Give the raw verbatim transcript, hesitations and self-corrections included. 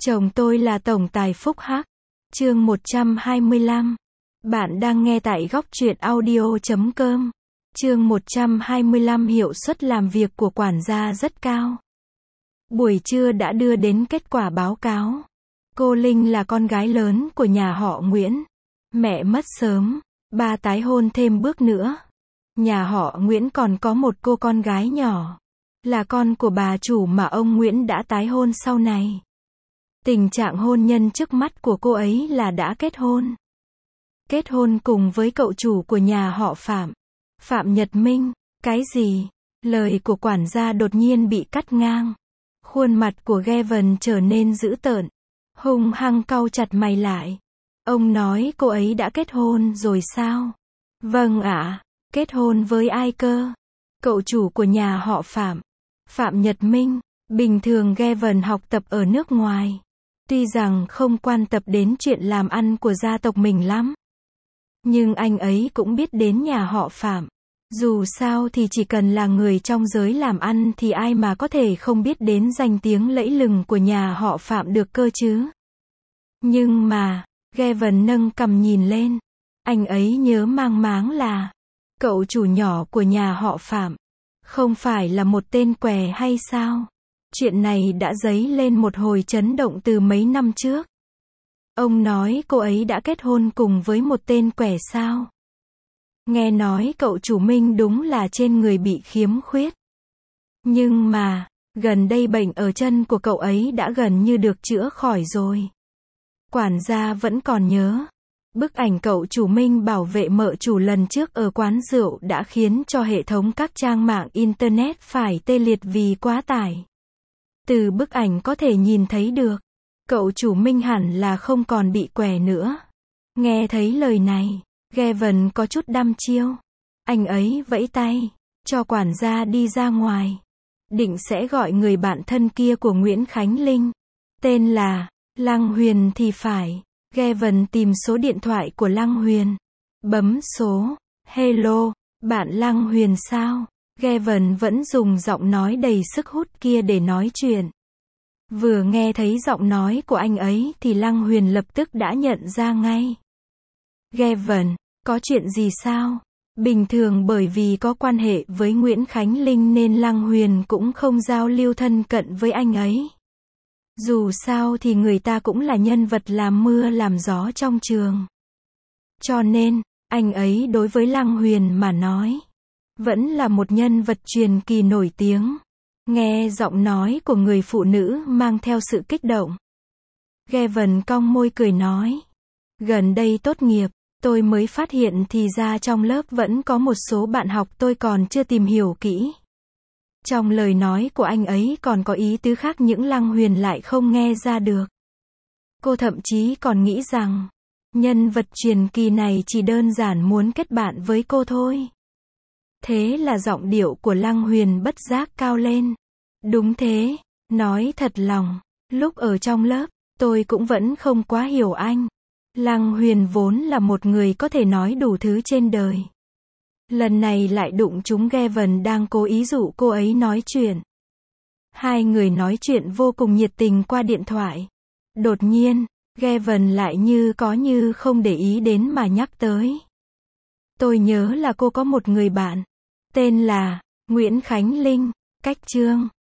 Chồng tôi là tổng tài Phúc Hắc. Chương một trăm hai mươi lăm. Bạn đang nghe tại góc truyện audio chấm com. Chương một trăm hai mươi lăm. Hiệu suất làm việc của quản gia rất cao. Buổi trưa đã đưa đến kết quả báo cáo. Cô Linh là con gái lớn của nhà họ Nguyễn. Mẹ mất sớm, ba tái hôn thêm bước nữa. Nhà họ Nguyễn còn có một cô con gái nhỏ, là con của bà chủ mà ông Nguyễn đã tái hôn sau này. Tình trạng hôn nhân trước mắt của cô ấy là đã kết hôn. Kết hôn cùng với cậu chủ của nhà họ Phạm, Phạm Nhật Minh. Cái gì? Lời của quản gia đột nhiên bị cắt ngang. Khuôn mặt của Gavin trở nên dữ tợn, hung hăng cau chặt mày lại. Ông nói cô ấy đã kết hôn rồi sao? Vâng ạ. Kết hôn với ai cơ? Cậu chủ của nhà họ Phạm, Phạm Nhật Minh. Bình thường Gavin học tập ở nước ngoài, tuy rằng không quan tâm đến chuyện làm ăn của gia tộc mình lắm, nhưng anh ấy cũng biết đến nhà họ Phạm. Dù sao thì chỉ cần là người trong giới làm ăn thì ai mà có thể không biết đến danh tiếng lẫy lừng của nhà họ Phạm được cơ chứ. Nhưng mà, Gavin nâng cằm nhìn lên. Anh ấy nhớ mang máng là cậu chủ nhỏ của nhà họ Phạm không phải là một tên què hay sao? Chuyện này đã dấy lên một hồi chấn động từ mấy năm trước. Ông nói cô ấy đã kết hôn cùng với một tên què sao? Nghe nói cậu chủ Minh đúng là trên người bị khiếm khuyết. Nhưng mà, gần đây bệnh ở chân của cậu ấy đã gần như được chữa khỏi rồi. Quản gia vẫn còn nhớ. Bức ảnh cậu chủ Minh bảo vệ mợ chủ lần trước ở quán rượu đã khiến cho hệ thống các trang mạng Internet phải tê liệt vì quá tải. Từ bức ảnh có thể nhìn thấy được, cậu chủ Minh hẳn là không còn bị què nữa. Nghe thấy lời này, Gavin có chút đăm chiêu. Anh ấy vẫy tay, cho quản gia đi ra ngoài. Định sẽ gọi người bạn thân kia của Nguyễn Khánh Linh. Tên là Lăng Huyền thì phải. Gavin tìm số điện thoại của Lăng Huyền. Bấm số. Hello, bạn Lăng Huyền sao? Gavin vẫn dùng giọng nói đầy sức hút kia để nói chuyện. Vừa nghe thấy giọng nói của anh ấy thì Lăng Huyền lập tức đã nhận ra ngay. Gavin, có chuyện gì sao? Bình thường bởi vì có quan hệ với Nguyễn Khánh Linh nên Lăng Huyền cũng không giao lưu thân cận với anh ấy. Dù sao thì người ta cũng là nhân vật làm mưa làm gió trong trường. Cho nên, anh ấy đối với Lăng Huyền mà nói, vẫn là một nhân vật truyền kỳ nổi tiếng. Nghe giọng nói của người phụ nữ mang theo sự kích động, Gavin cong môi cười nói. Gần đây tốt nghiệp, tôi mới phát hiện thì ra trong lớp vẫn có một số bạn học tôi còn chưa tìm hiểu kỹ. Trong lời nói của anh ấy còn có ý tứ khác những Lăng Huyền lại không nghe ra được. Cô thậm chí còn nghĩ rằng, nhân vật truyền kỳ này chỉ đơn giản muốn kết bạn với cô thôi. Thế là giọng điệu của Lăng Huyền bất giác cao lên. Đúng thế, nói thật lòng, lúc ở trong lớp, tôi cũng vẫn không quá hiểu anh. Lăng Huyền vốn là một người có thể nói đủ thứ trên đời. Lần này lại đụng trúng Gavin đang cố ý dụ cô ấy nói chuyện. Hai người nói chuyện vô cùng nhiệt tình qua điện thoại. Đột nhiên, Gavin lại như có như không để ý đến mà nhắc tới. Tôi nhớ là cô có một người bạn, tên là Nguyễn Khánh Linh. Cách chương